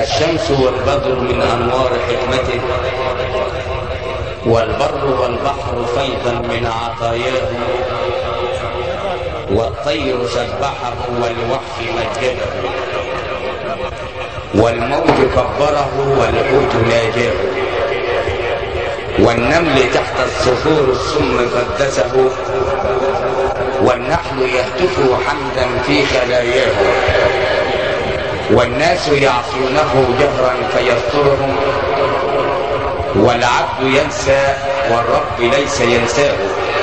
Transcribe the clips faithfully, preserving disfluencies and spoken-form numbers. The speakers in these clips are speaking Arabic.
الشمس والبدر من أنوار حكمته، والبر والبحر فيضا من عطاياه، والطير سبحه والوحي مجده، والموج كبره والحوت ناجاه، والنمل تحت الصخور السم قدسه، والنحل يهتف حمدا في خلاياه، والناس يعصونه جهرا فيسترهم، والعبد ينسى والرب ليس ينساه.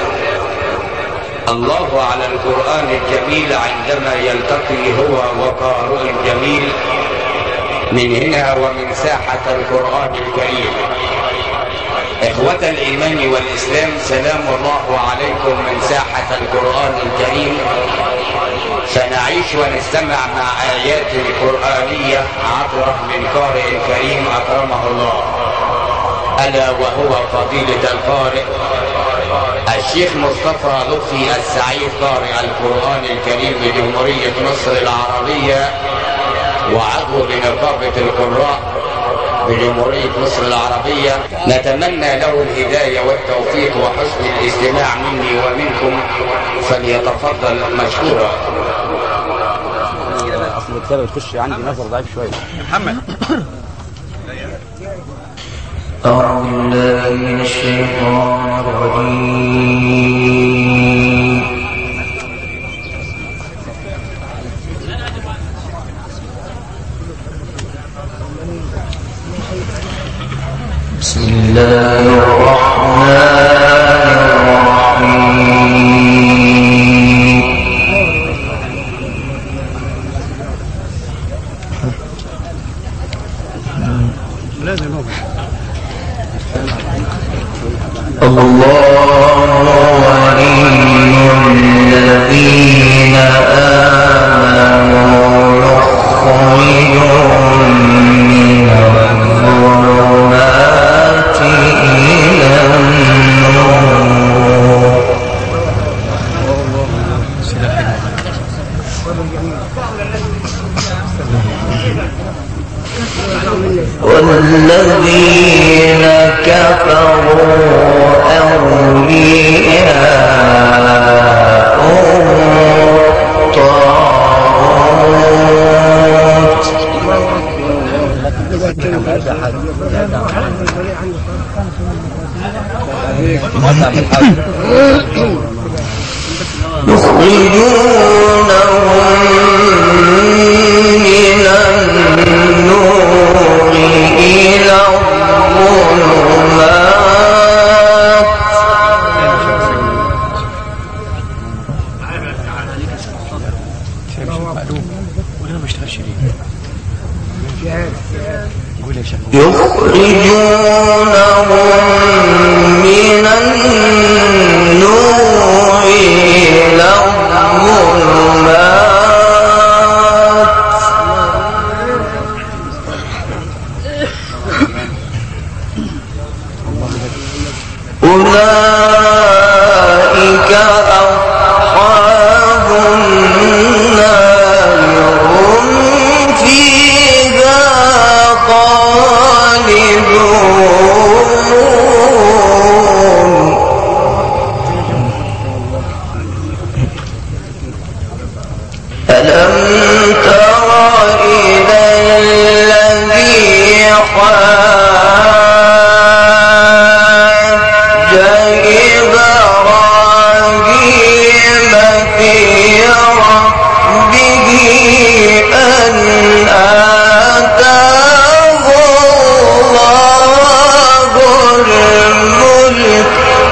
الله على القرآن الجميل عندما يلتقي هو وقارئ الجميل من هنا ومن ساحة القرآن الكريم. إخوة الإيمان والإسلام، سلام الله عليكم من ساحة القرآن الكريم. سنعيش ونستمع مع آيات قرآنية عطرة من قارئ كريم أكرمه الله، ألا وهو فضيلة القارئ الشيخ مصطفى لطفي السعيد، قارئ القرآن الكريم بجمهورية مصر العربية وعضو بنقابة القراء بجمهورية مصر العربية. نتمنى له الهداية والتوفيق وحسن الاستماع مني ومنكم، فليتفضل مشكورا. اصل الكتابة بتخش عندي نظر ضعيف شوية. محمد أعوذ بالله من الشيطان الرجيم. بسم الله الرحمن الرحيم. الله ولي الذين آمنوا يخرجهم من الظلمات إلى النور. والذين كفروا الطاغوت يخرجونهم من النور إلى الظلمات يخرجونهم من النور إلى الظلمات أولئك أصحاب النار هم فيها خالدون. ألم تر إلى الذي حاج إبراهيم في ربه أن آتاه الله الملك.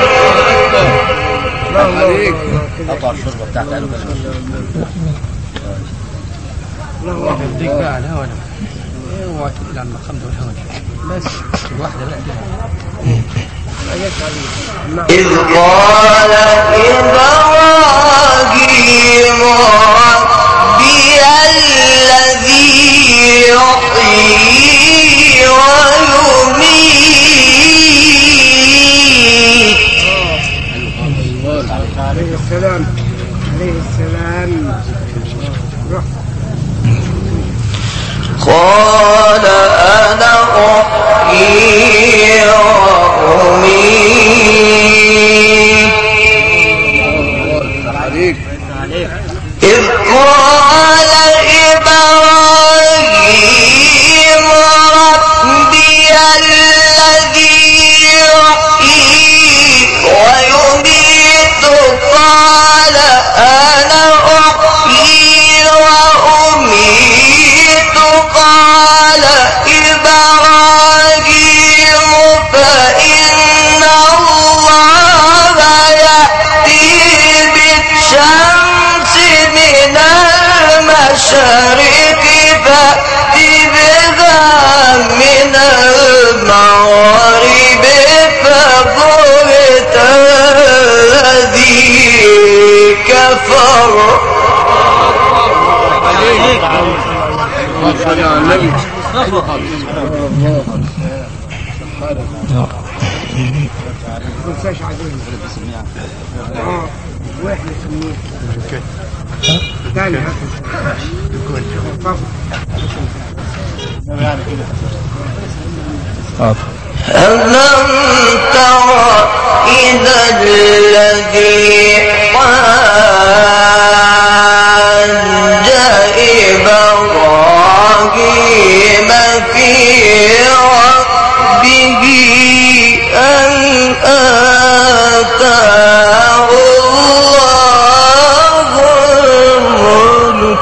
قطع الشرطة بتاعت قالوا الله يهديك بقى على الهوا. اوعى تقول عن المقام ده والهوا بس الواحدة بقى إذ قال إبراهيم ربي الذي يحيي ويميت. عليه السلام عليه السلام. قال المشرق فأت بها من المغرب فبهت الذي كفر. تنساش عدوين اه واحنا سميه تاني ألم تر إلى الذي حاج إبراهيم في ربه أن آتاه الله الملك.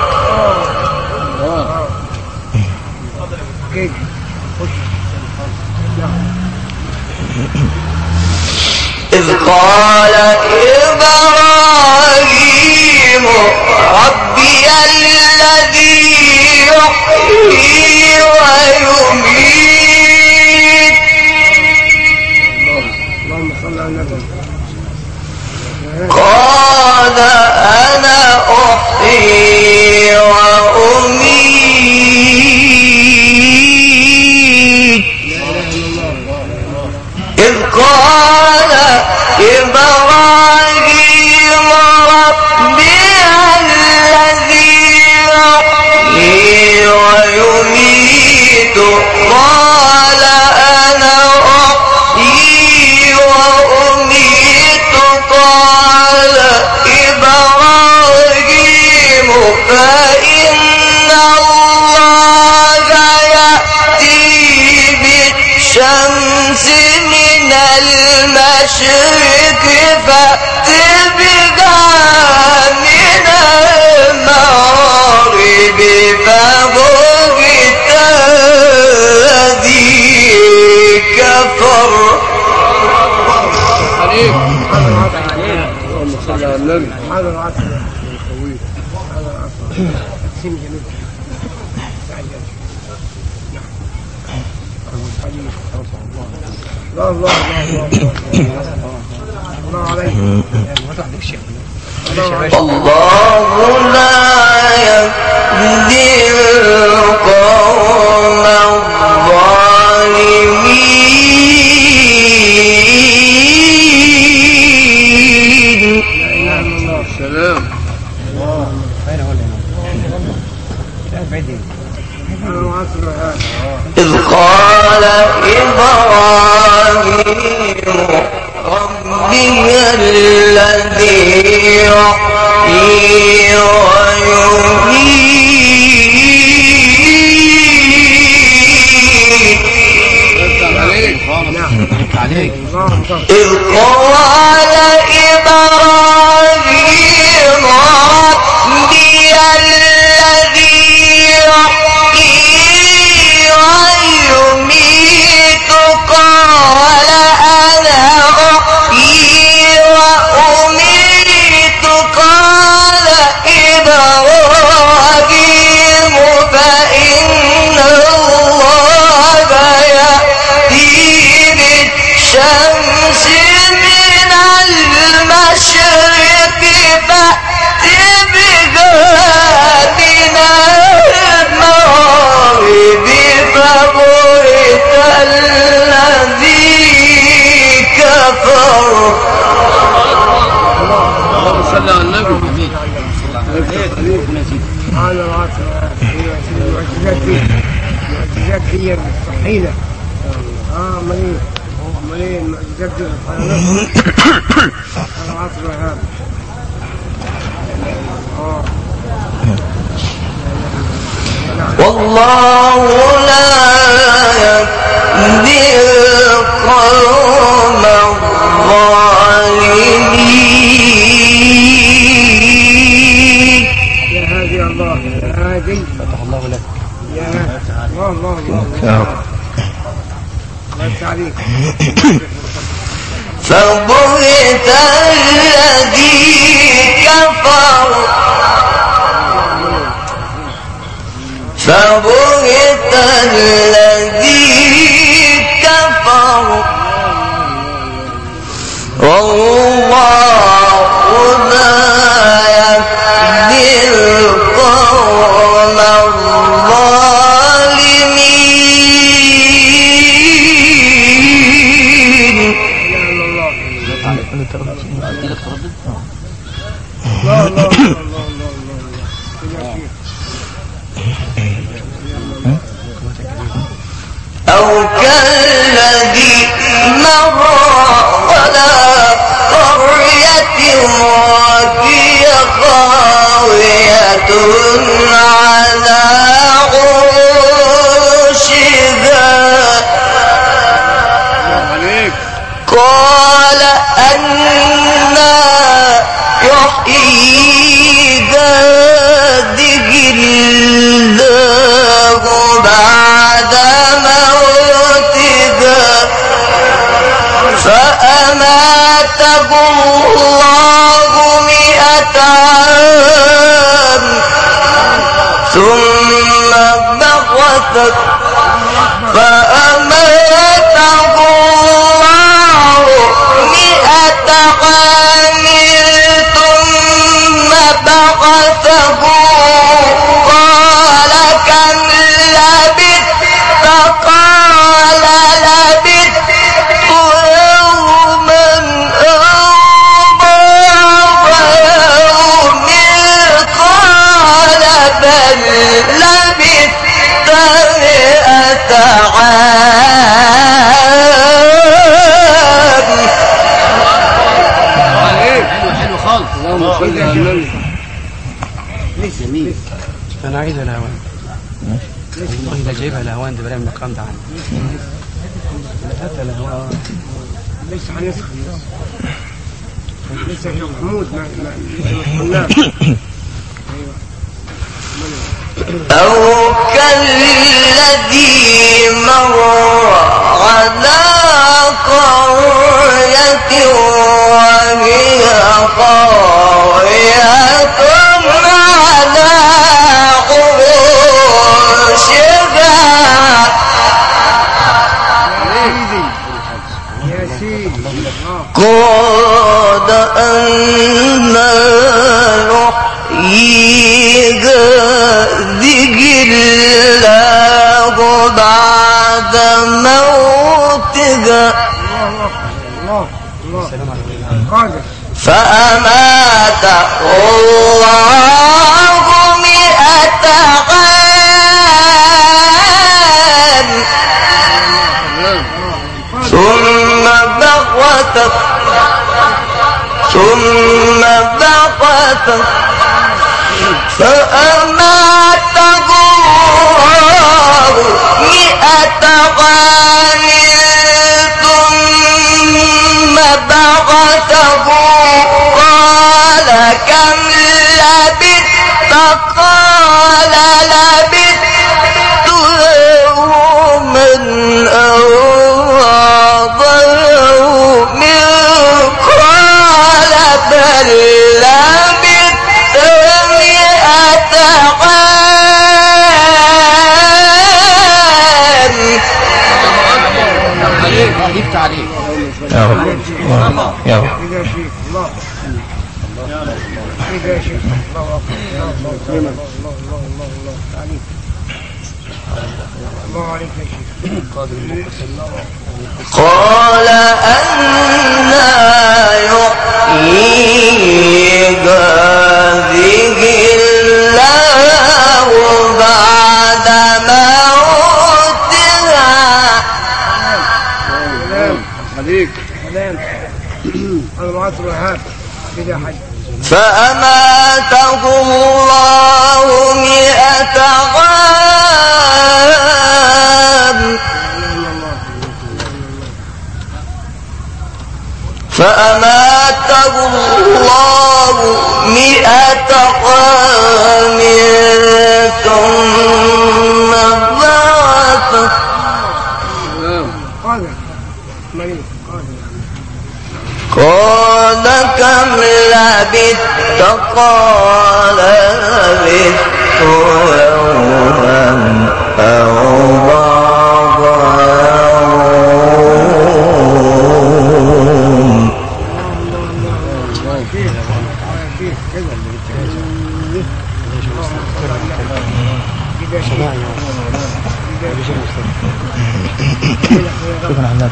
إذ قال إبراهيم ربي الذي يحيي ويميت. اللهم صل على النبي. قال أنا أحيي وأميت. إذ قال إبراهيم ربي الذي يحيي ويميت. قال أنا أحيي وأميت. قال إبراهيم فإن الله يأتي بالشمس من المشرق فأت بها من المغرب فبهت الذي كفر. اللهم صل على النبي. هذا العصر طويل. هذا العصر سن جميل. الله الله الله الله عليك. الله لا يهدي القوم الظالمين. سلام. إذ قال إبراهيم ربي الذي يحيي ويميت. إذ قال إبراهيم ربي الذي يحيي ويميت. قال أنا أحيي وأميت. قال إبراهيم فإن الله يأتي بالشمس من المشرق فأت بها من المغرب فبهت الذي كفر. اللهم صل على النبي. هذا العصر المعجزات دي المعجزات هي الصحيحة. اه مليء مليء المعجزات دي هذا العصر هذا. اه والله لا يهدي القوم الظالمين. يا هادي الله يا هادي فتح الله لك يا الله الله الله الله عليك. فبهت الذي كفر الذي كفر والله لا يهدي القوم الظالمين. أو كالذي مر على قرية وهي خاوية على عروشها قال أنى يحيي هذه الله بعد موتها فأماته الله مئة عام ثم بعثه فأماته الله مئة عام ثم بعثه قال كم لبثت قال لبثت يوما أو بعض يوم قال بل لبثت مئة عام. حلو خالص. اللهم صل على النبي. جميل. انا عايز الهوان والله لا جايبها الهوان ده بلا المقام ده عندي هات الهوان لسه هنسخن لسه يا شيخ محمود ما ما أو كالذي مر على قرية وهي خاوية على عروشها يا سيدي قال أنى يحيي هذه الله بعد موتها الله الله قادر فأماته الله مئة عام ثم بعثه ثم بعثه فأماته الله مئة عام ثم بعثه قال كم لبثت قال لبثت يوما أو بعض يوم قال بل لبثت مئة عام. جبت عليه يا رب يا رب إذا شيخ الله إذا شيخ الله أكبر الله الله الله الله الله عليك الله عليك يا شيخ قال أنى يحيي هذه الله بعد موتها سلام عليك سلام الوعد والهاب كده حاج فأماته الله مئة عام فأماته الله مئة عام ثم بعثه قادر مريض قادر قال كم لبثت قال لبثت يوما أو شكرا على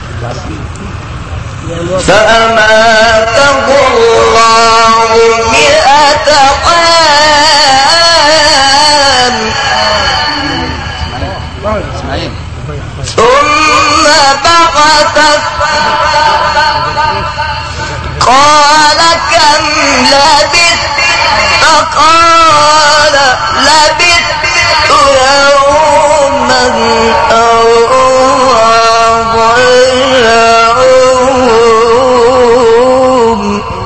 فأماته الله مئة عام ثم بعث قال كم لبثت فقال لبثت يوما أو بعض يوم.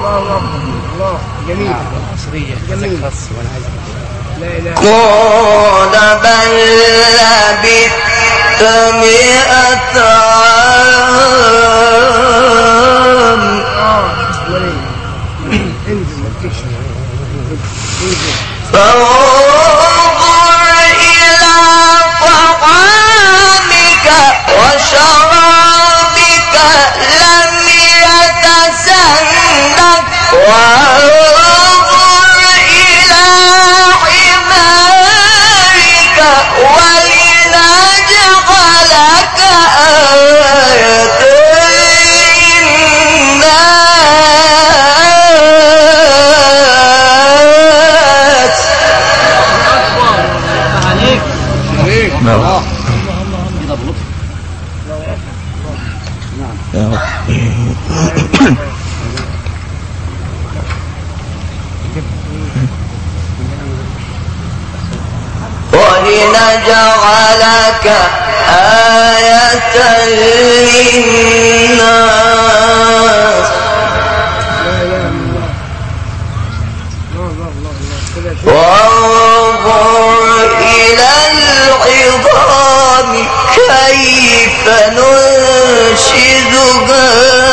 قال بل لبثت مئة عام فانظر إلى طعامك وشرابك لم يتسنه وانظر إلى حمارك ولنجعلك آية للناس. نعم ولنجعلك آية للناس وانظر إلى العظام كيف ننشدها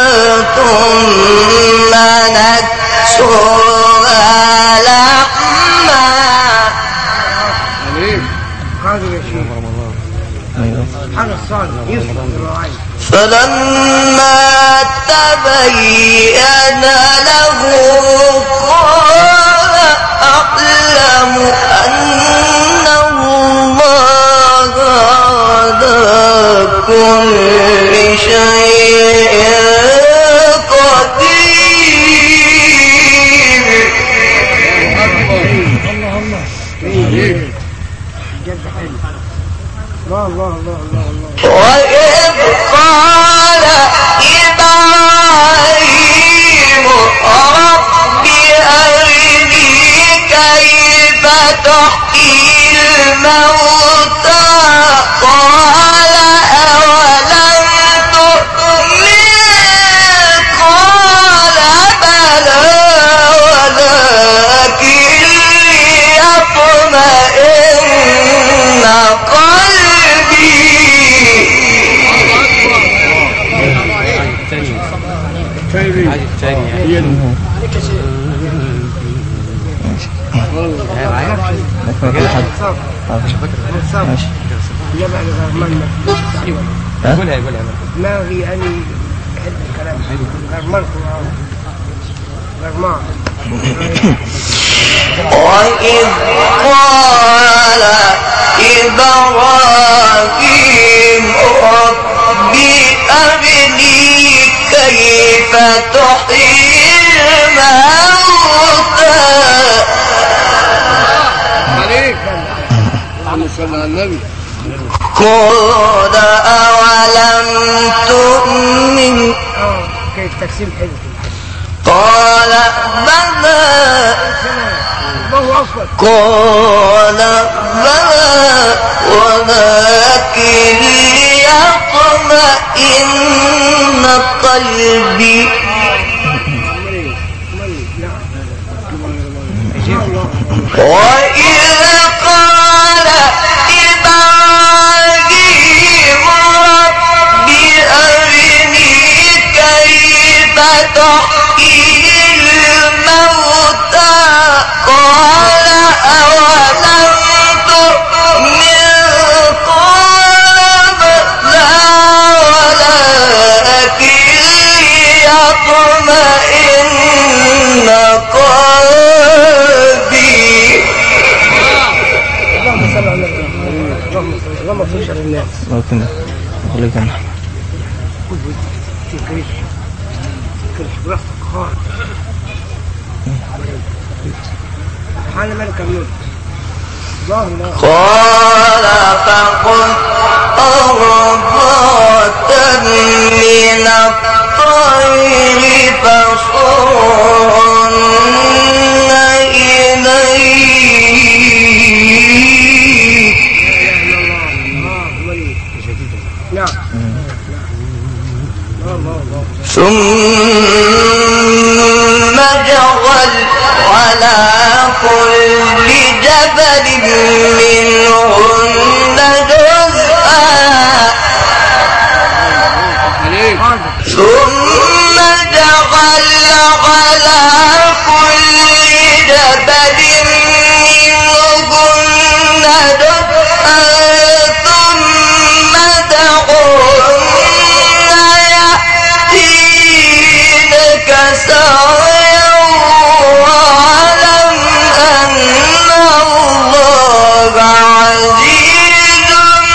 ثم نكسوها لحما. فلما تبين له قال أعلم أن الله على كل شيء قدير. وإذ قال إبراهيم رب أرني كيف تحيي الموتى قال أولم تؤمن قال بلى ولكن ليطمئن قلبي. قولها قولها دماغي أني أحب الكلام غرمانكم غرمان. وإذ قال إبراهيم رب أرني كيف تحيي الموتى قال أولم تؤمن كيف تقسيم حلو قال بلى قال بلى ولكن ليطمئن قلبي. وإذ قال إبراهيم رب أرني كيف تحيي الموتى قال أولم تؤمن قال بلى ولكن ليطمئن قلبي. ممكن خليك هنا. تكريش تكريش براحتك خالص. حال ملك الملك. قال فقل أربعة من الطير فصرهن إليك ثم جعل على كل جبل منهن جزءا ثم جعل على كل جبل منهن جزءا ثم دعهن يأتينك سعيا واعلم أن الله عزيز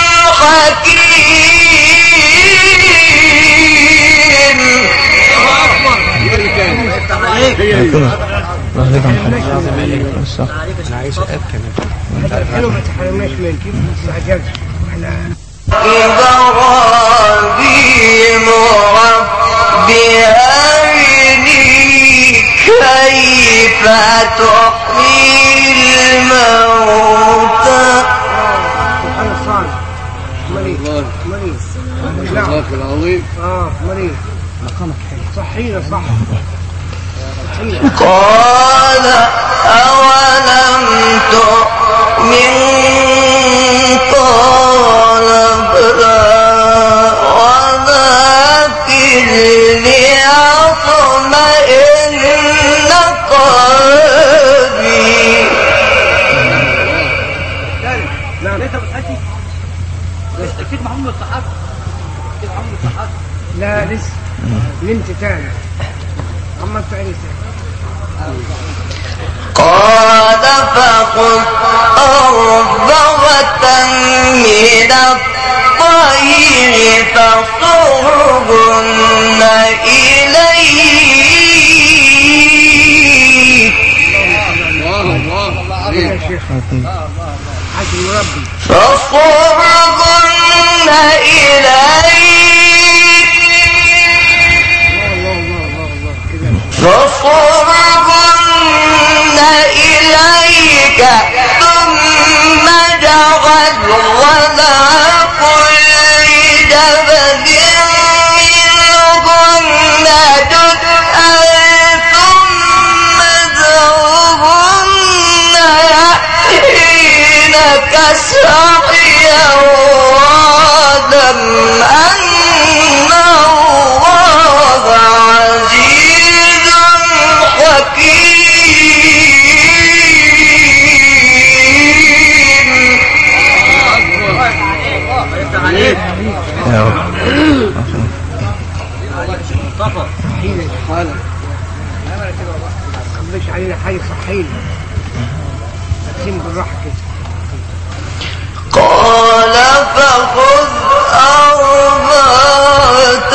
حكيم. انا عايز اتاكد حلو ما تحرمناش من كيف استعجلت احنا إبراهيم رب أرني كيف تحيي الموتى. سبحان الصالح مريض مريض جزاك العظيم. اه مريض مقامك حلو صحينا صح. قال أولم تؤمن قال بلى ولكن ليطمئن قلبي. نعم انت بتحكي اكيد محمد الصحابي اكيد محمد الصحابي. لا لسه نمت تاني محمد تعالي تاني. قال فخذ أربعة من الطير فصرهن إليك يا شيخ حاج المربي فصرهن إليك فصرهن إليك ثم جعل على كل جبل منهن جزءا ثم ادعهن يأتينك سعيا واعلم أن الله عزيز حكيم. يا رب. صحينا حالا ما تخليش علينا حاجة صحينا تقسيم بالراحة كده. قال فخذ أربعة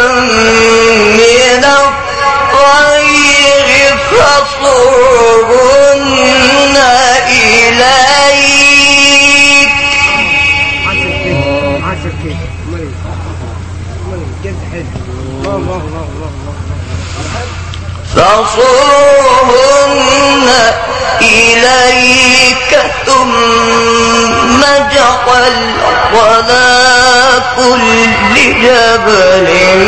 من الطير فصرهن إليك عسل كده عسل كده مريض مريض جد حلو. الله الله الله الله فصرهن إليك ثم جعل على كل جبل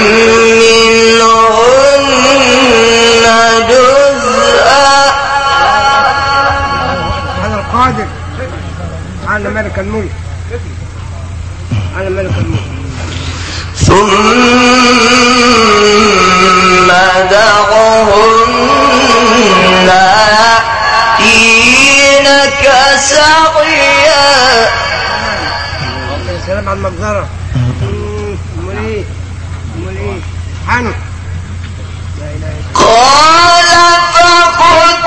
منهن جزءا. هذا القادر على ملك الملك على ملك الملك. ثم دعهن يأتينك سعيا. يا سلام على المجزرة. امال ايه امال ايه حنو. لا اله الا قال فخذ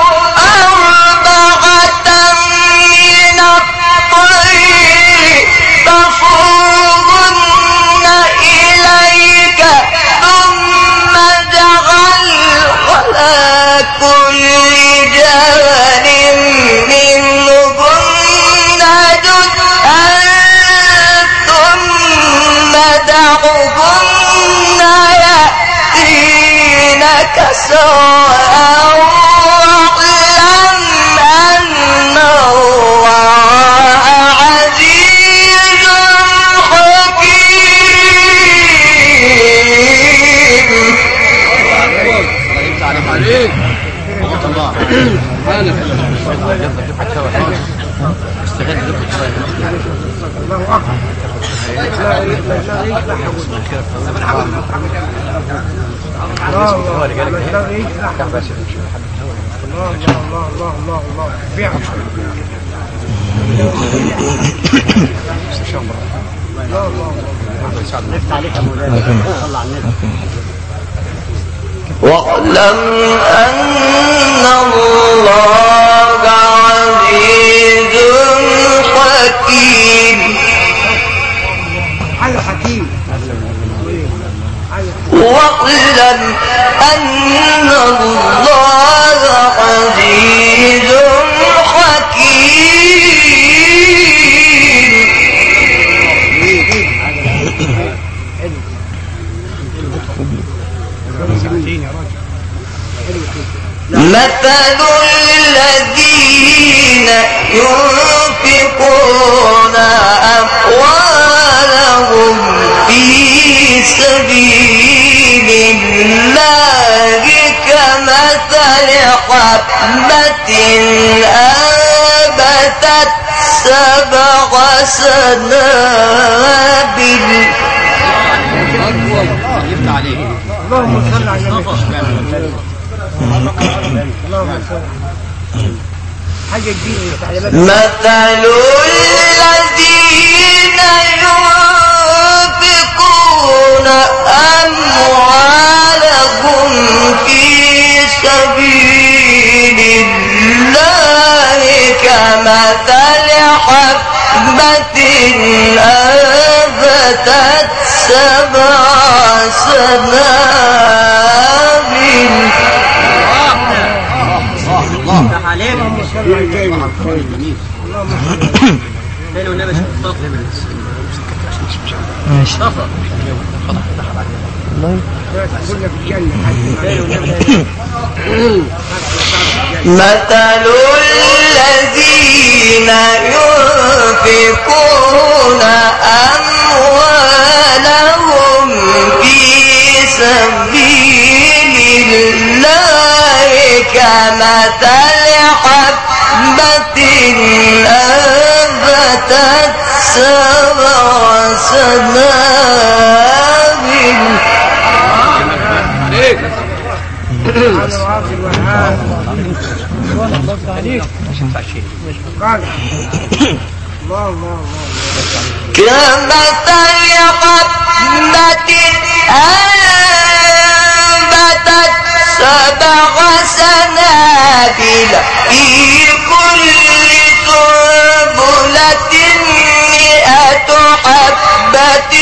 أربعة من الطير فصرهن سواء واعلم أن الله عزيز حكيم. عليك الله استغل الله أكبر. لا لا الله الله الله الله الله بيع الله الله نفت عليك يا مولانا. صلى على النبي. واعلم أن الله عزيز حكيم. على حكيم. واعلم أن الله عزيز حكيم. مثل الذين ينفقون أموالهم في سبيل الله كمثل حبة أنبتت سبع سنابل. اللهم صل على النبي. اللهم صل. حاجة جديدة. مثل الذين ينفقون أموالهم في سبيل الله كمثل حبة أنبتت سبع سنابل. الله عليك. مثل الذين ينفقون أموالهم في سبيل الله كمثل حبة أنبتت سبع سنابل. كمثل حبة أنبتت سبع سنابل في كل سنبلة مئة حبة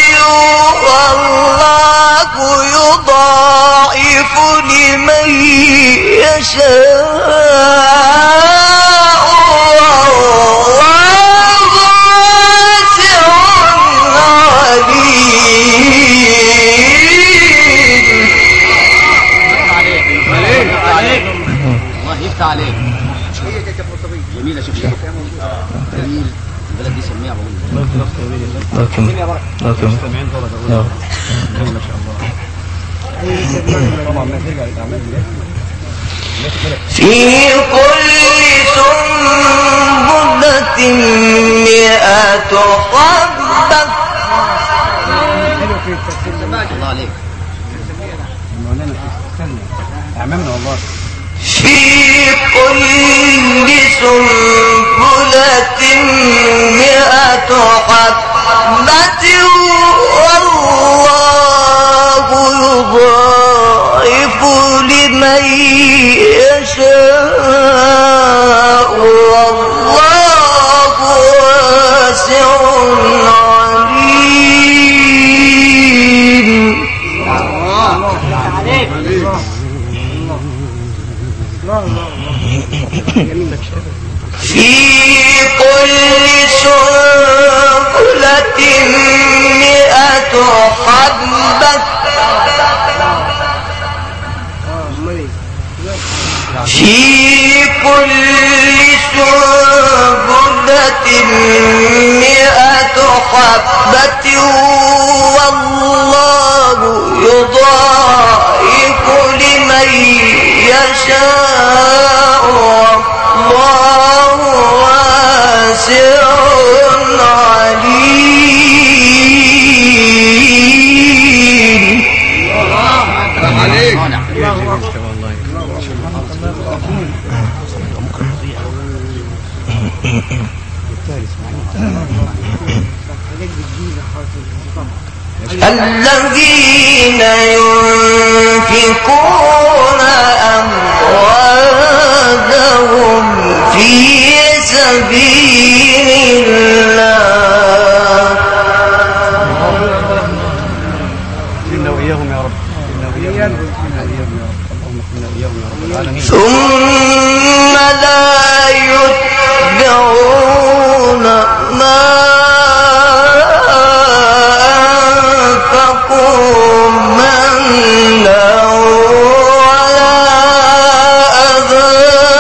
والله يضاعف لمن يشاء والله واسع عليم. الله يفتح عليك. جميلة شوف شوف جميل. البلد دي سميها بقول لكن لكن يا ما شاء الله. في كل سنبلة مئة حبة. الله عليك. أعمامنا والله. في كل سنبلة مئة حبة والله يضاعف لمن يشاء والله واسع عليم. في كل سنبلة مئة حبة يشاء والله واسع عليم. عليك الذين ينفقون أموالهم في سبيل الله إنا وإياهم يا رب إنا وإياهم اللهم إنا وإياهم يا رب العالمين. ثم لا يتبعون ما أنفقوا منا ولا أذى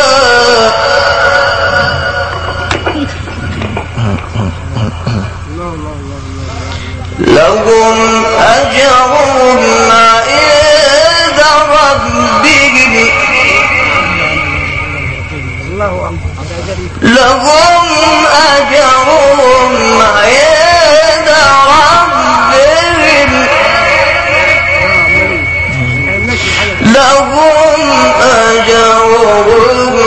لهم أجرهم عند ربهم لهم أجرهم عند ربهم لهم أجرهم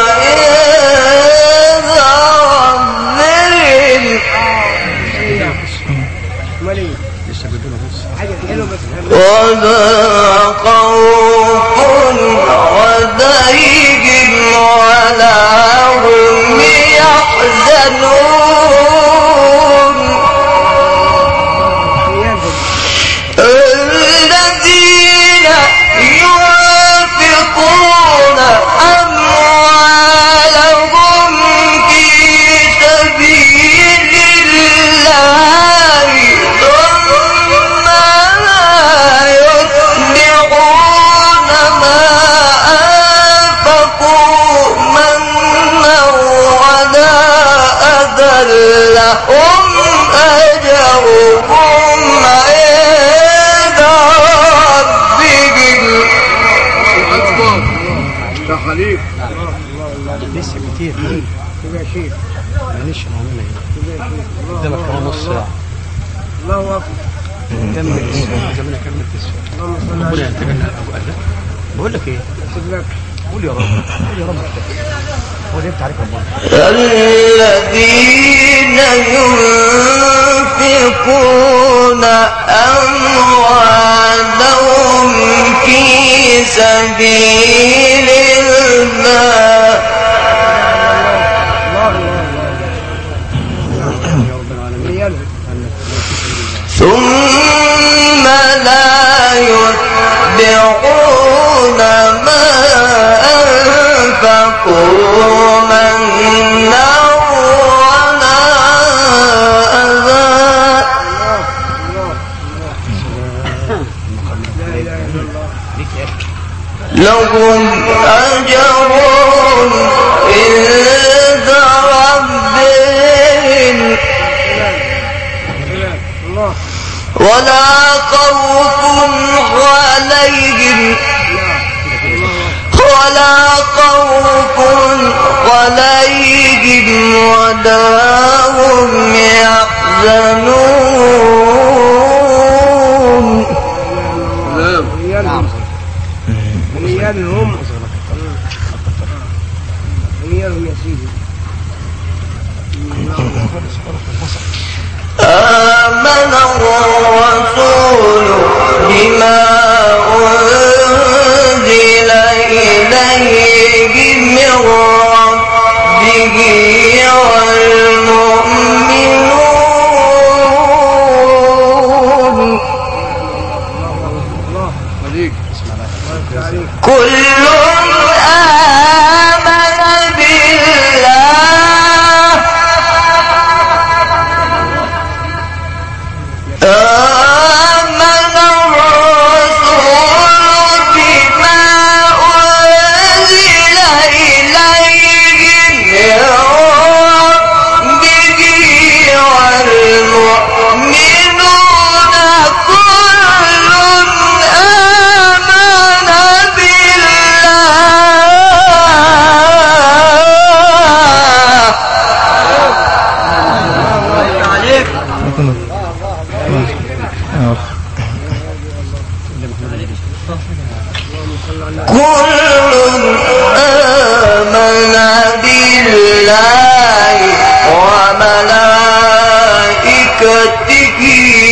عند ربهم ولا خوف عليهم ولا هم يحزنون الذين ينفقون أموالهم في سبيل الله ثم لا يتبعون ما أنفقوا منا ولا أذى لهم أجرهم عند ربهم. يا خليل لسه كتير كده شيء معلش معمولة ايه قدامك كمان نص ساعة. الله أكبر. كمل السؤال زي ما انا كملت السؤال. ربنا ينتجلنا ابو قال بقول لك ايه قول يا رب قول يا رب هو ده بتعرف ربنا. الذين ينفقون أموالهم في سبيل الله ثم لا يتبعون ما أنفقوا منا ولا أذى لهم أجرهم عند ربهم ولا خوف عليهم ولا خوف عليهم ولا هم يحزنون. مليانهم مليانهم يا سيدي. آمن الرسول بما أنزل إليه من ربه والمؤمنون كل آمن بالله آمن الرسول بما أنزل إليه من ربه والمؤمنون كل آمن بالله كل آمن بالله وملائكته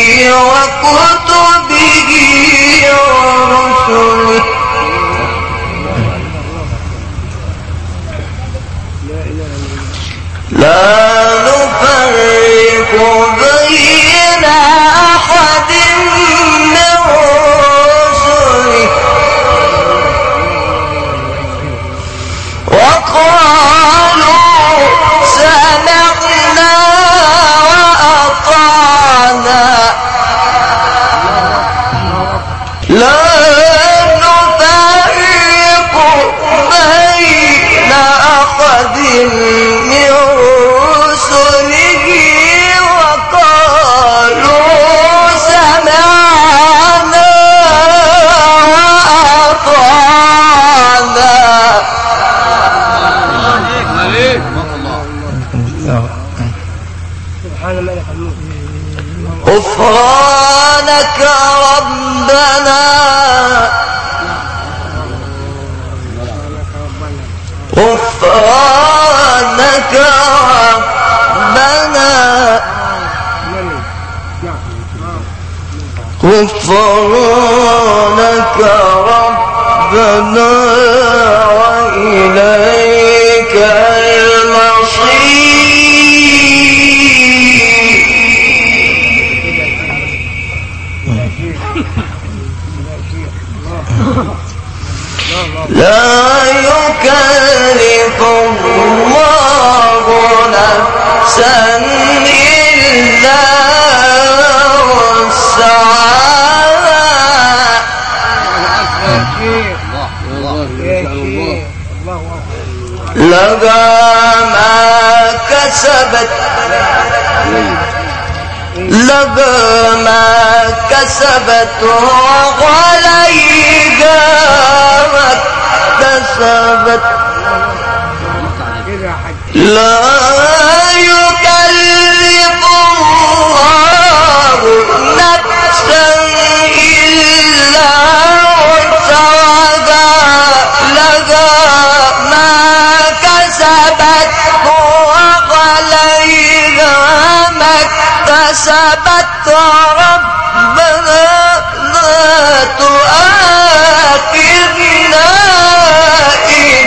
وكتبه ورسله لا نفرق بين أحد من رسله وقالوا سمعنا وأطعنا لا نفرق بين أحد من رسله وقالوا سمعنا وأطعنا سبحان ملك الملك غفرانك ربنا غفرانك ربنا غفرانك ربنا وإليك المصير لا يكلف الله نفسا إلا وسعها لها ما كسبت لها ما كسبت وعليها ما اكتسبت لا يكلف الله نفسا إلا وسعها لها ما كسبت وعليها ما اكتسبت ربنا لا تؤاخذنا إن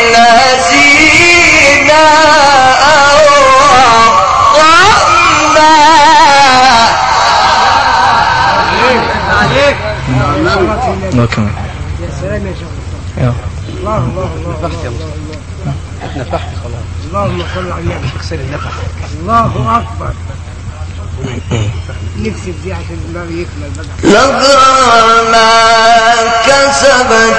نسينا أو أخطأنا الله كمان يا سلام يا شيخ يا الله الله الله نفحت يا مصطفى احنا نفحت خلاص اللهم صل على النبي اغسل النفح الله أكبر نفسي دي عشان الدماغ يكمل بقى لها ما كسبت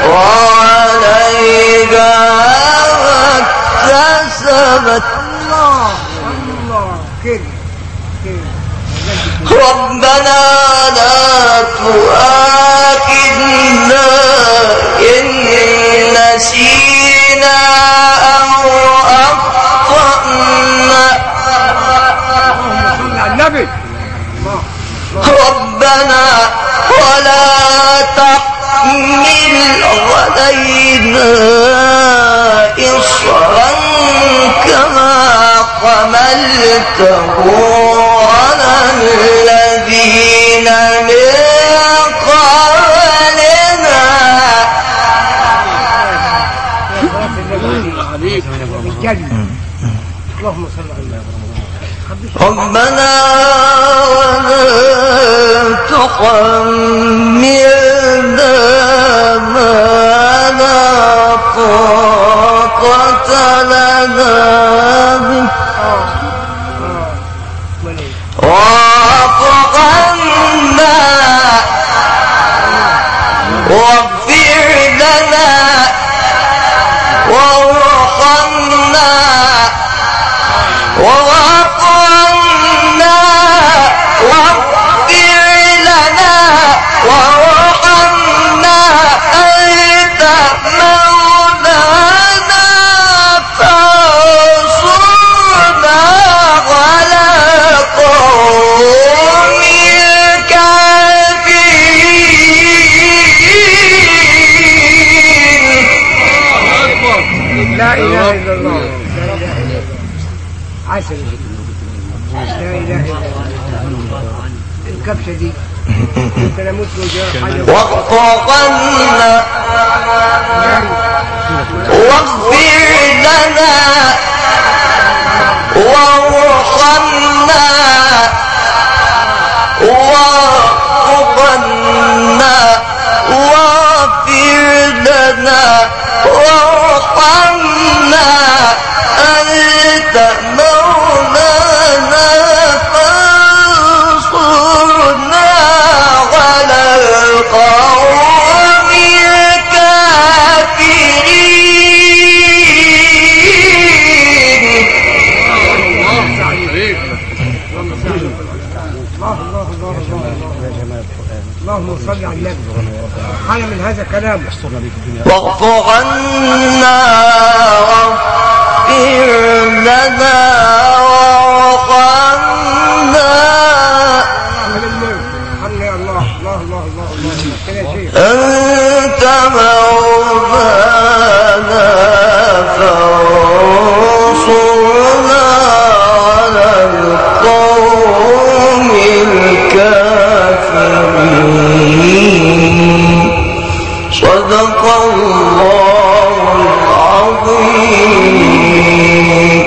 وعليها ما اكتسبت الله الله كده كده ربنا لا تؤاخذنا إن نسينا أو أخطأنا صل على النبي ربنا ولا تحمل علينا إصرا كما حملته على الذين من قبلنا الجنة اللهم صل على النبي ربنا ولا تحملنا ما لا طاقة لنا به واعف عنا واغفر لنا وارحمنا واعف عنا واغفر لنا الكبشه دي يمكن اموت وجاه حاجه وفقنا واغفر لنا وارحمنا وارحمنا واغفر لنا وارحمنا أنت مولانا فانصرنا على القوم الكافرين. اللهم صل على النبي. حاجه من هذا الكلام واغفر عنا واغفر لنا وارحمنا الله الله الله الله أنت مولانا فانصرنا على القوم الكافرين. صدق الله العظيم.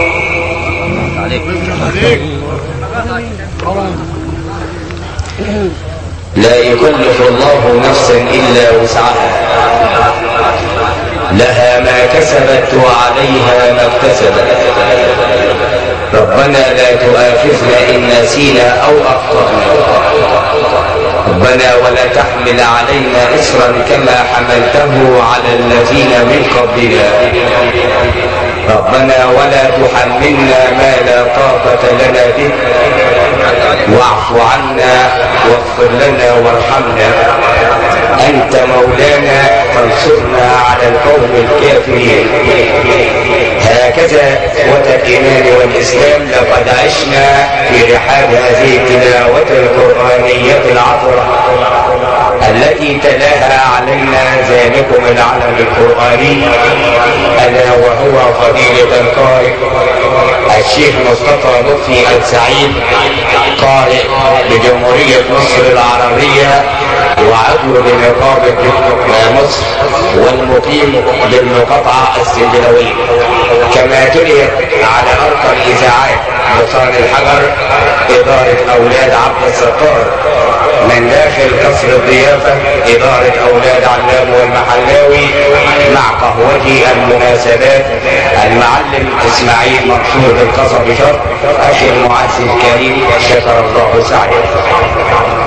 لا يكلف الله نفسا إلا وسعها، لها ما كسبت وعليها ما اكتسبت. ربنا لا تؤاخذنا إن نسينا أو أخطأنا، ربنا ولا تحمل علينا إصرا كما حملته على الذين من قبلنا، ربنا ولا تحملنا ما لا طاقة لنا به، واعف عنا واغفر لنا وارحمنا، أنت مولانا فانصرنا على القوم الكافرين. هكذا إخوة الإيمان والإسلام لقد عشنا في رحاب هذه التلاوة القرآنية العطرة التي تلاها علينا ذلكم العلم القرآني، ألا وهو فضيلة القارئ الشيخ مصطفى لطفي السعيد، قارئ بجمهورية مصر العربية وعضو بنقابة مصر والمقيم بالمقاطعة السنبلاوية، كما تليت على أرقى الإذاعات بطان الحجر إدارة أولاد عبد الستار، من داخل قصر الضيافة إدارة أولاد علام والمحلاوي، مع قهوتي المناسبات المعلم إسماعيل منصور القصبي شرق، أخي المعز الكريم شكر الله سعيه.